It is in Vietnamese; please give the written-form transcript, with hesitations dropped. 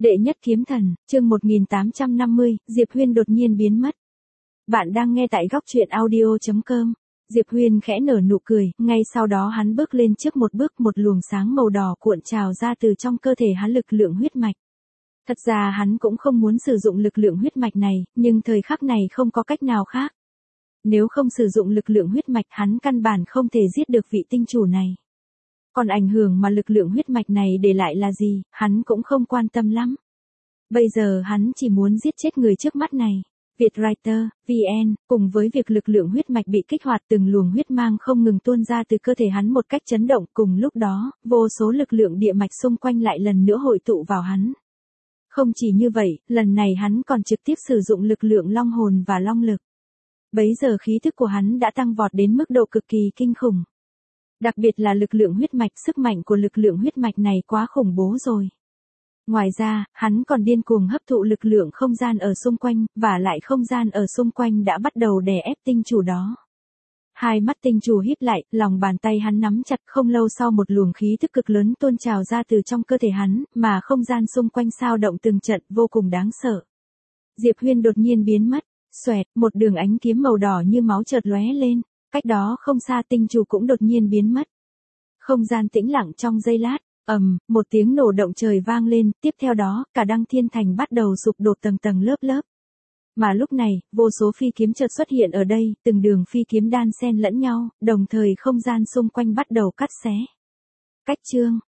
Đệ nhất kiếm thần, chương 1850, Diệp Huyên đột nhiên biến mất. Bạn đang nghe tại góc truyện audio.com. Diệp Huyên khẽ nở nụ cười, ngay sau đó hắn bước lên trước một bước, một luồng sáng màu đỏ cuộn trào ra từ trong cơ thể hắn, lực lượng huyết mạch. Thật ra hắn cũng không muốn sử dụng lực lượng huyết mạch này, nhưng thời khắc này không có cách nào khác. Nếu không sử dụng lực lượng huyết mạch, hắn căn bản không thể giết được vị tinh chủ này. Còn ảnh hưởng mà lực lượng huyết mạch này để lại là gì, hắn cũng không quan tâm lắm. Bây giờ hắn chỉ muốn giết chết người trước mắt này. Vietwriter, VN, cùng với việc lực lượng huyết mạch bị kích hoạt, từng luồng huyết mang không ngừng tuôn ra từ cơ thể hắn một cách chấn động, cùng lúc đó, vô số lực lượng địa mạch xung quanh lại lần nữa hội tụ vào hắn. Không chỉ như vậy, lần này hắn còn trực tiếp sử dụng lực lượng long hồn và long lực. Bấy giờ khí thức của hắn đã tăng vọt đến mức độ cực kỳ kinh khủng. Đặc biệt là lực lượng huyết mạch, sức mạnh của lực lượng huyết mạch này quá khủng bố rồi. Ngoài ra, hắn còn điên cuồng hấp thụ lực lượng không gian ở xung quanh, và lại không gian ở xung quanh đã bắt đầu đè ép tinh chủ đó. Hai mắt tinh chủ híp lại, lòng bàn tay hắn nắm chặt, không lâu sau một luồng khí thức cực lớn tuôn trào ra từ trong cơ thể hắn, mà không gian xung quanh xao động từng trận, vô cùng đáng sợ. Diệp Huyên đột nhiên biến mất, xoẹt, một đường ánh kiếm màu đỏ như máu chợt lóe lên, cách đó không xa tinh chủ cũng đột nhiên biến mất. Không gian tĩnh lặng trong giây lát. Một tiếng nổ động trời vang lên, tiếp theo đó, cả Đăng Thiên Thành bắt đầu sụp đổ tầng tầng lớp lớp. Mà lúc này, vô số phi kiếm chợt xuất hiện ở đây, từng đường phi kiếm đan xen lẫn nhau, đồng thời không gian xung quanh bắt đầu cắt xé. Cách chương,